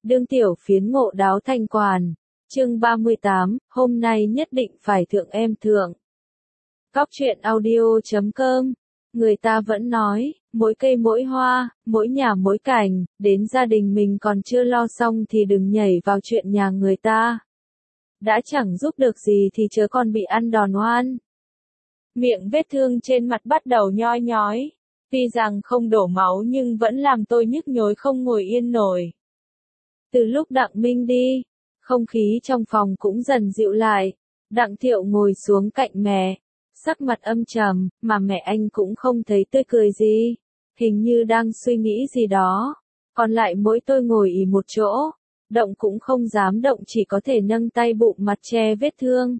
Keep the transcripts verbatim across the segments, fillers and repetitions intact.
đương tiểu phiến ngộ đáo thanh quản. Chương ba mươi tám, hôm nay nhất định phải thượng em thượng. Góc truyện audio chấm com. Người ta vẫn nói, mỗi cây mỗi hoa, mỗi nhà mỗi cảnh, đến gia đình mình còn chưa lo xong thì đừng nhảy vào chuyện nhà người ta. Đã chẳng giúp được gì thì chớ còn bị ăn đòn oan. Miệng vết thương trên mặt bắt đầu nhoi nhói. Tuy rằng không đổ máu nhưng vẫn làm tôi nhức nhối không ngồi yên nổi. Từ lúc Đặng Minh đi, không khí trong phòng cũng dần dịu lại. Đặng Thiệu ngồi xuống cạnh mẹ, sắc mặt âm trầm, mà mẹ anh cũng không thấy tươi cười gì. Hình như đang suy nghĩ gì đó. Còn lại mỗi tôi ngồi ì một chỗ, động cũng không dám động, chỉ có thể nâng tay bụng mặt che vết thương.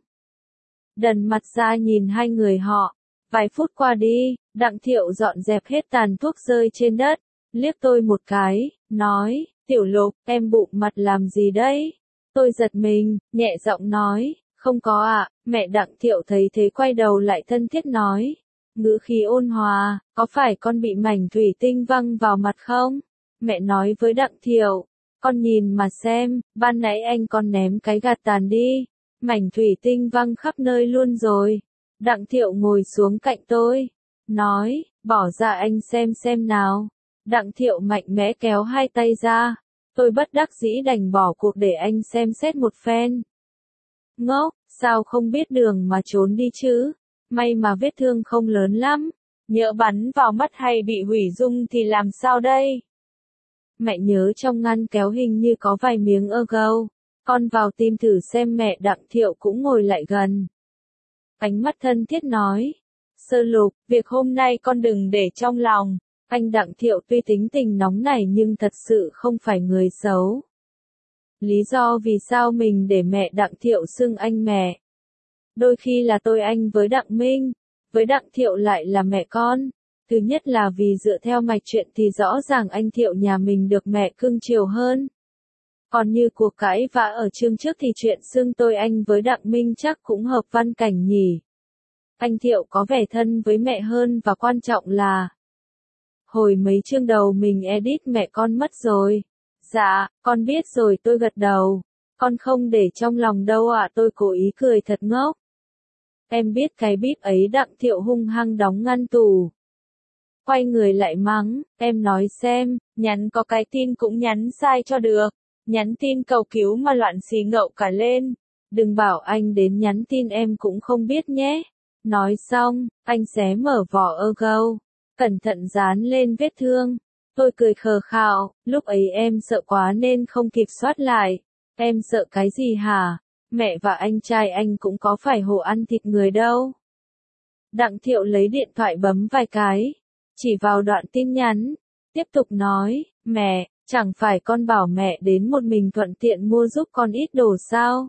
Đần mặt ra nhìn hai người họ. Vài phút qua đi, Đặng Thiệu dọn dẹp hết tàn thuốc rơi trên đất, liếc tôi một cái, nói, Tiểu Lục, em bụng mặt làm gì đấy? Tôi giật mình, nhẹ giọng nói, không có ạ. Mẹ Đặng Thiệu thấy thế quay đầu lại thân thiết nói, ngữ khí ôn hòa, có phải con bị mảnh thủy tinh văng vào mặt không? Mẹ nói với Đặng Thiệu, con nhìn mà xem, ban nãy anh con ném cái gạt tàn đi, mảnh thủy tinh văng khắp nơi luôn rồi. Đặng Thiệu ngồi xuống cạnh tôi, nói, bỏ ra anh xem xem nào. Đặng Thiệu mạnh mẽ kéo hai tay ra, tôi bất đắc dĩ đành bỏ cuộc để anh xem xét một phen. Ngốc, sao không biết đường mà trốn đi chứ? May mà vết thương không lớn lắm, nhỡ bắn vào mắt hay bị hủy dung thì làm sao đây? Mẹ nhớ trong ngăn kéo hình như có vài miếng ơ gâu, con vào tìm thử xem. Mẹ Đặng Thiệu cũng ngồi lại gần. Ánh mắt thân thiết nói, Sơ Lục, việc hôm nay con đừng để trong lòng. Anh Đặng Thiệu tuy tính tình nóng nảy nhưng thật sự không phải người xấu. Lý do vì sao mình để mẹ Đặng Thiệu xưng anh mẹ. Đôi khi là tôi anh với Đặng Minh, với Đặng Thiệu lại là mẹ con. Thứ nhất là vì dựa theo mạch chuyện thì rõ ràng anh Thiệu nhà mình được mẹ cưng chiều hơn. Còn như cuộc cãi vã ở chương trước thì chuyện xưng tôi anh với Đặng Minh chắc cũng hợp văn cảnh nhỉ. Anh Thiệu có vẻ thân với mẹ hơn và quan trọng là hồi mấy chương đầu mình edit mẹ con mất rồi. Dạ, con biết rồi. Tôi gật đầu. Con không để trong lòng đâu ạ. Tôi cố ý cười thật ngốc. Em biết cái bíp ấy. Đặng Thiệu hung hăng đóng ngăn tủ. Quay người lại mắng, em nói xem, nhắn có cái tin cũng nhắn sai cho được. Nhắn tin cầu cứu mà loạn xì ngậu cả lên. Đừng bảo anh đến nhắn tin em cũng không biết nhé. Nói xong, anh xé mở vỏ ơ gâu, cẩn thận dán lên vết thương. Tôi cười khờ khạo, lúc ấy em sợ quá nên không kịp soát lại. Em sợ cái gì hả? Mẹ và anh trai anh cũng có phải hộ ăn thịt người đâu. Đặng Thiệu lấy điện thoại bấm vài cái, chỉ vào đoạn tin nhắn, tiếp tục nói, mẹ, chẳng phải con bảo mẹ đến một mình thuận tiện mua giúp con ít đồ sao?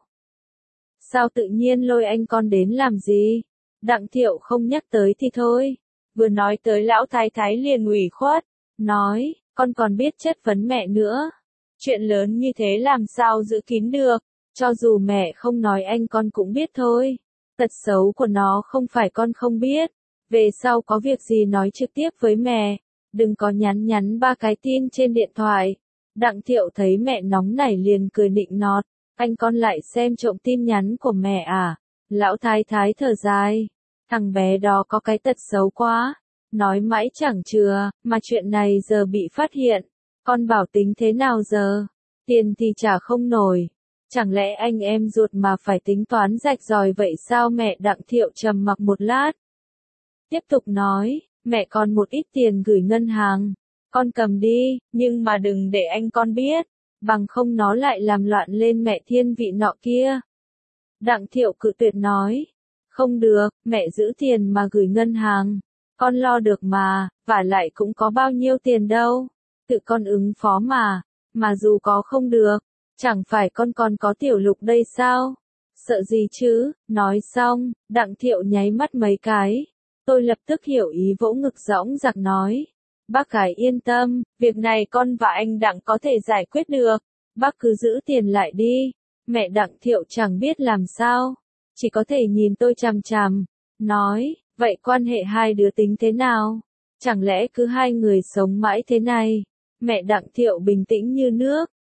Sao tự nhiên lôi anh con đến làm gì? Đặng Thiệu không nhắc tới thì thôi. Vừa nói tới lão thái thái liền ủy khuất, nói, con còn biết chất vấn mẹ nữa. Chuyện lớn như thế làm sao giữ kín được, cho dù mẹ không nói anh con cũng biết thôi. Tật xấu của nó không phải con không biết. Về sau có việc gì nói trực tiếp với mẹ, đừng có nhắn nhắn ba cái tin trên điện thoại. Đặng Thiệu thấy mẹ nóng nảy liền cười nịnh nọt, anh con lại xem trộm tin nhắn của mẹ à? Lão thái thái thở dài, thằng bé đó có cái tật xấu quá, nói mãi chẳng chừa, mà chuyện này giờ bị phát hiện, con bảo tính thế nào giờ? Tiền thì trả không nổi, chẳng lẽ anh em ruột mà phải tính toán rạch ròi vậy sao? Mẹ Đặng Thiệu trầm mặc một lát, tiếp tục nói, mẹ còn một ít tiền gửi ngân hàng, con cầm đi, nhưng mà đừng để anh con biết, bằng không nó lại làm loạn lên mẹ thiên vị nọ kia. Đặng Thiệu cự tuyệt nói, không được, mẹ giữ tiền mà gửi ngân hàng, con lo được mà, vả lại cũng có bao nhiêu tiền đâu, tự con ứng phó mà, mà dù có không được, chẳng phải con còn có Tiểu Lục đây sao? Sợ gì chứ? Nói xong, Đặng Thiệu nháy mắt mấy cái. Tôi lập tức hiểu ý, vỗ ngực dõng dạc nói, bác gái yên tâm, việc này con và anh Đặng có thể giải quyết được, bác cứ giữ tiền lại đi. Mẹ Đặng Thiệu chẳng biết làm sao, chỉ có thể nhìn tôi chằm chằm, nói, vậy quan hệ hai đứa tính thế nào? Chẳng lẽ cứ hai người sống mãi thế này? Mẹ Đặng Thiệu bình tĩnh như nước,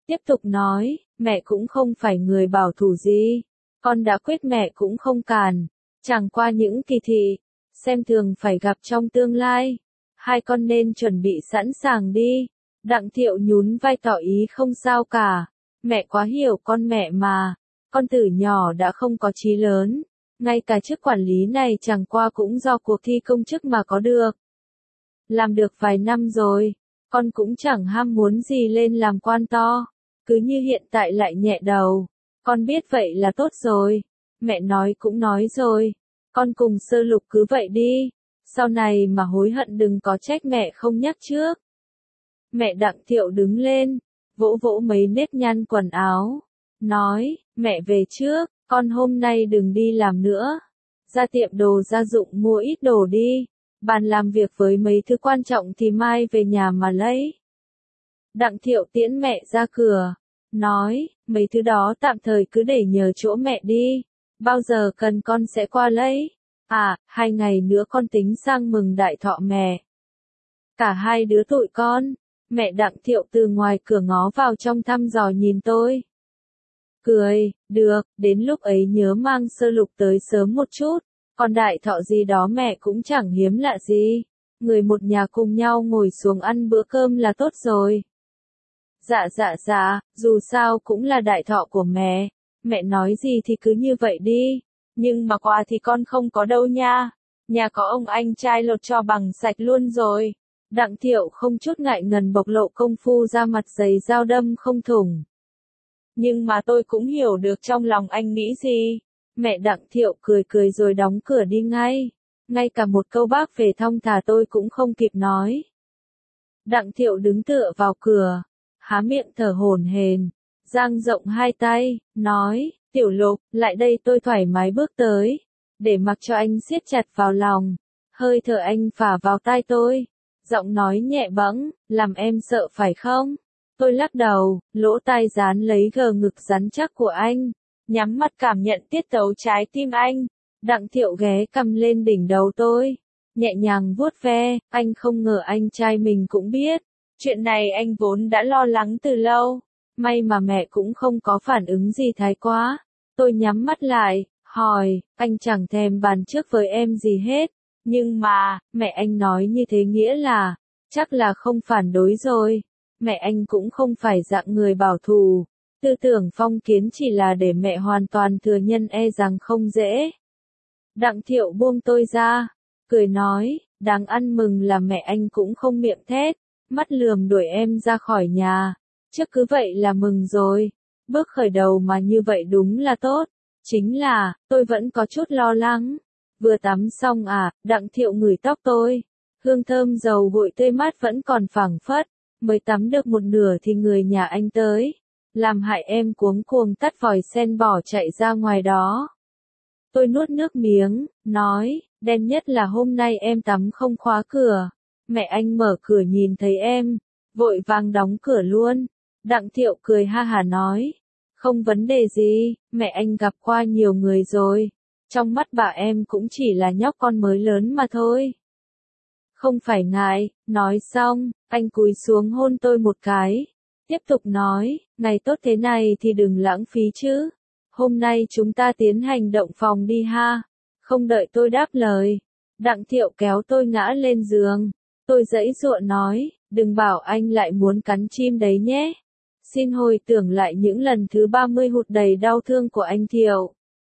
tiếp tục nói, mẹ cũng không phải người bảo thủ gì. Con đã quyết mẹ cũng không cản. Chẳng qua những kỳ thị, xem thường phải gặp trong tương lai. Hai con nên chuẩn bị sẵn sàng đi. Đặng Thiệu nhún vai tỏ ý không sao cả. Mẹ quá hiểu con mẹ mà. Con từ nhỏ đã không có chí lớn. Ngay cả chức quản lý này chẳng qua cũng do cuộc thi công chức mà có được. Làm được vài năm rồi, con cũng chẳng ham muốn gì lên làm quan to. Cứ như hiện tại lại nhẹ đầu. Con biết vậy là tốt rồi. Mẹ nói cũng nói rồi. Con cùng Sơ Lục cứ vậy đi. Sau này mà hối hận đừng có trách mẹ không nhắc trước. Mẹ Đặng Thiệu đứng lên, vỗ vỗ mấy nếp nhăn quần áo. Nói, mẹ về trước, con hôm nay đừng đi làm nữa. Ra tiệm đồ gia dụng mua ít đồ đi. Bàn làm việc với mấy thứ quan trọng thì mai về nhà mà lấy. Đặng Thiệu tiễn mẹ ra cửa. Nói, mấy thứ đó tạm thời cứ để nhờ chỗ mẹ đi. Bao giờ cần con sẽ qua lấy. À, hai ngày nữa con tính sang mừng đại thọ mẹ. Cả hai đứa tụi con. Mẹ Đặng Thiệu từ ngoài cửa ngó vào trong thăm dò nhìn tôi. Cười, được, đến lúc ấy nhớ mang Sơ Lục tới sớm một chút. Còn đại thọ gì đó mẹ cũng chẳng hiếm lạ gì. Người một nhà cùng nhau ngồi xuống ăn bữa cơm là tốt rồi. Dạ dạ dạ, dù sao cũng là đại thọ của mẹ. Mẹ nói gì thì cứ như vậy đi. Nhưng mà quà thì con không có đâu nha. Nhà có ông anh trai lột cho bằng sạch luôn rồi. Đặng Thiệu không chút ngại ngần bộc lộ công phu ra mặt giày dao đâm không thủng. Nhưng mà tôi cũng hiểu được trong lòng anh nghĩ gì. Mẹ Đặng Thiệu cười cười rồi đóng cửa đi ngay. Ngay cả một câu bác về thong thả tôi cũng không kịp nói. Đặng Thiệu đứng tựa vào cửa, há miệng thở hổn hển, dang rộng hai tay, nói, Tiểu Lục, lại đây. Tôi thoải mái bước tới, để mặc cho anh siết chặt vào lòng. Hơi thở anh phả vào tai tôi, giọng nói nhẹ bẫng, làm em sợ phải không? Tôi lắc đầu, lỗ tai dán lấy gờ ngực rắn chắc của anh, nhắm mắt cảm nhận tiết tấu trái tim anh. Đặng Thiệu ghé cằm lên đỉnh đầu tôi, nhẹ nhàng vuốt ve. Anh không ngờ anh trai mình cũng biết. Chuyện này anh vốn đã lo lắng từ lâu. May mà mẹ cũng không có phản ứng gì thái quá. Tôi nhắm mắt lại, hỏi, anh chẳng thèm bàn trước với em gì hết. Nhưng mà, mẹ anh nói như thế nghĩa là, chắc là không phản đối rồi. Mẹ anh cũng không phải dạng người bảo thủ. Tư tưởng phong kiến chỉ là để mẹ hoàn toàn thừa nhận e rằng không dễ. Đặng Thiệu buông tôi ra, cười nói, đáng ăn mừng là mẹ anh cũng không miệng thét, mắt lườm đuổi em ra khỏi nhà. Chứ cứ vậy là mừng rồi. Bước khởi đầu mà như vậy đúng là tốt. Chính là, tôi vẫn có chút lo lắng. Vừa tắm xong à, Đặng Thiệu ngửi tóc tôi. Hương thơm dầu gội tươi mát vẫn còn phảng phất. Mới tắm được một nửa thì người nhà anh tới. Làm hại em cuống cuồng tắt vòi sen bỏ chạy ra ngoài đó. Tôi nuốt nước miếng, nói, đen nhất là hôm nay em tắm không khóa cửa. Mẹ anh mở cửa nhìn thấy em, vội vàng đóng cửa luôn. Đặng Thiệu cười ha hả nói, không vấn đề gì, mẹ anh gặp qua nhiều người rồi. Trong mắt bà em cũng chỉ là nhóc con mới lớn mà thôi. Không phải ngại, nói xong, anh cúi xuống hôn tôi một cái. Tiếp tục nói, ngày tốt thế này thì đừng lãng phí chứ. Hôm nay chúng ta tiến hành động phòng đi ha. Không đợi tôi đáp lời, Đặng Thiệu kéo tôi ngã lên giường. Tôi giãy giụa nói, đừng bảo anh lại muốn cắn chim đấy nhé. Xin hồi tưởng lại những lần thứ ba mươi hụt đầy đau thương của anh Thiệu.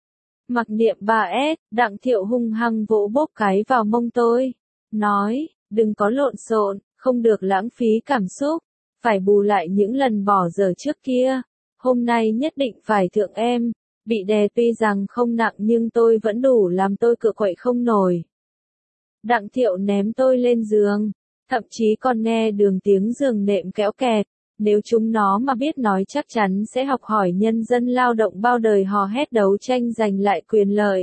Mặc niệm ba S, Đặng Thiệu hung hăng vỗ bốp cái vào mông tôi. Nói, đừng có lộn xộn, không được lãng phí cảm xúc. Phải bù lại những lần bỏ dở trước kia. Hôm nay nhất định phải thượng em. Bị đè tuy rằng không nặng nhưng tôi vẫn đủ làm tôi cựa quậy không nổi. Đặng Thiệu ném tôi lên giường. Thậm chí còn nghe đường tiếng giường nệm kéo kẹt. Nếu chúng nó mà biết nói chắc chắn sẽ học hỏi nhân dân lao động bao đời hò hét đấu tranh giành lại quyền lợi.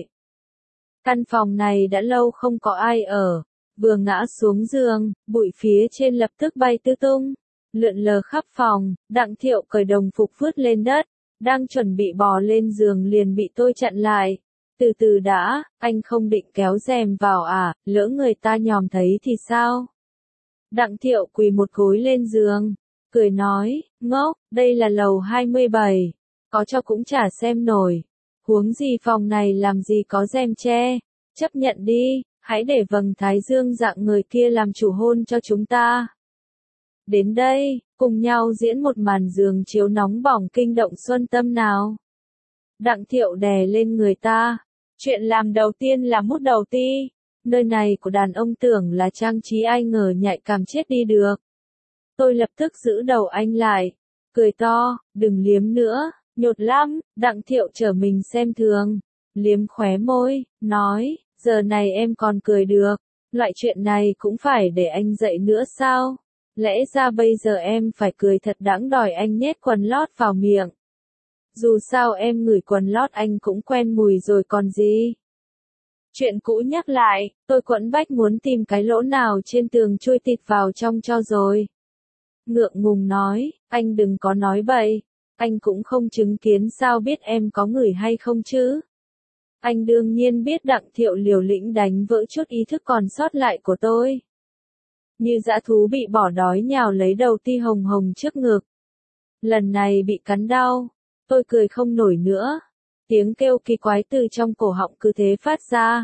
Căn phòng này đã lâu không có ai ở. Vừa ngã xuống giường, bụi phía trên lập tức bay tứ tung. Lượn lờ khắp phòng, Đặng Thiệu cởi đồng phục vứt lên đất. Đang chuẩn bị bò lên giường liền bị tôi chặn lại. Từ từ đã, anh không định kéo rèm vào à, lỡ người ta nhòm thấy thì sao? Đặng Thiệu quỳ một gối lên giường. cười nói, ngốc, đây là lầu hai mươi bảy, có cho cũng chả xem nổi. Huống gì phòng này làm gì có rèm che, chấp nhận đi, hãy để vầng thái dương dạng người kia làm chủ hôn cho chúng ta. Đến đây, cùng nhau diễn một màn giường chiếu nóng bỏng kinh động xuân tâm nào. Đặng Thiệu đè lên người ta. Chuyện làm đầu tiên là mút đầu ti. Nơi này của đàn ông tưởng là trang trí, ai ngờ nhạy cảm chết đi được. Tôi lập tức giữ đầu anh lại, cười to, đừng liếm nữa, nhột lắm. Đặng Thiệu trở mình xem thường, liếm khóe môi, nói, giờ này em còn cười được, loại chuyện này cũng phải để anh dạy nữa sao? Lẽ ra bây giờ em phải cười thật đáng đòi anh nhét quần lót vào miệng. Dù sao em ngửi quần lót anh cũng quen mùi rồi còn gì. Chuyện cũ nhắc lại, tôi quẫn bách muốn tìm cái lỗ nào trên tường chui tịt vào trong cho rồi. Ngượng ngùng nói, anh đừng có nói bậy, anh cũng không chứng kiến sao biết em có ngửi hay không chứ. Anh đương nhiên biết. Đặng Thiệu liều lĩnh đánh vỡ chút ý thức còn sót lại của tôi. Như dã thú bị bỏ đói nhào lấy đầu ti hồng hồng trước ngực. Lần này bị cắn đau, tôi cười không nổi nữa. Tiếng kêu kỳ quái từ trong cổ họng cứ thế phát ra.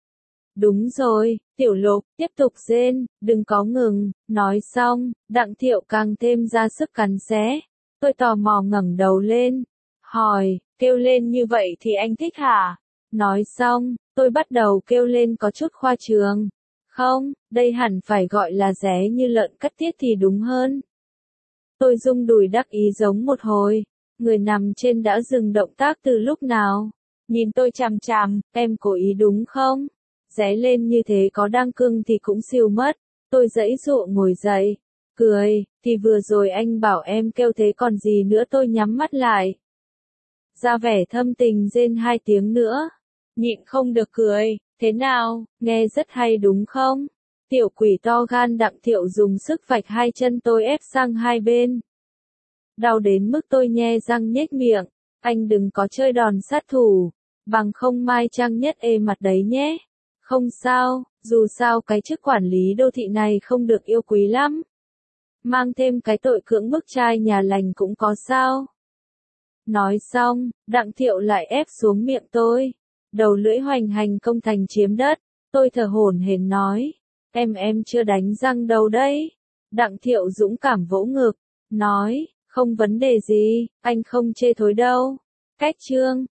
Đúng rồi, Tiểu Lục, tiếp tục rên, đừng có ngừng. Nói xong, Đặng Thiệu càng thêm ra sức cắn xé. Tôi tò mò ngẩng đầu lên, hỏi, kêu lên như vậy thì anh thích hả? Nói xong, tôi bắt đầu kêu lên có chút khoa trương. Không, đây hẳn phải gọi là ré như lợn cắt tiết thì đúng hơn. Tôi rung đùi đắc ý giống một hồi. Người nằm trên đã dừng động tác từ lúc nào? Nhìn tôi chằm chằm, em cố ý đúng không? Ré lên như thế có đang cưng thì cũng siêu mất. Tôi giãy giụa ngồi dậy, cười, thì vừa rồi anh bảo em kêu thế còn gì nữa. Tôi nhắm mắt lại, ra vẻ thâm tình rên hai tiếng nữa. Nhịn không được cười, thế nào, nghe rất hay đúng không? Tiểu quỷ to gan. Đặng Thiệu dùng sức vạch hai chân tôi ép sang hai bên. Đau đến mức tôi nhe răng nhếch miệng. Anh đừng có chơi đòn sát thủ, bằng không mai trang nhất ê mặt đấy nhé. Không sao, dù sao cái chức quản lý đô thị này không được yêu quý lắm. Mang thêm cái tội cưỡng bức trai nhà lành cũng có sao. Nói xong, Đặng Thiệu lại ép xuống miệng tôi. Đầu lưỡi hoành hành công thành chiếm đất. Tôi thở hổn hển nói, em em chưa đánh răng đâu đấy. Đặng Thiệu dũng cảm vỗ ngực, nói, không vấn đề gì, anh không chê thối đâu. Cách chương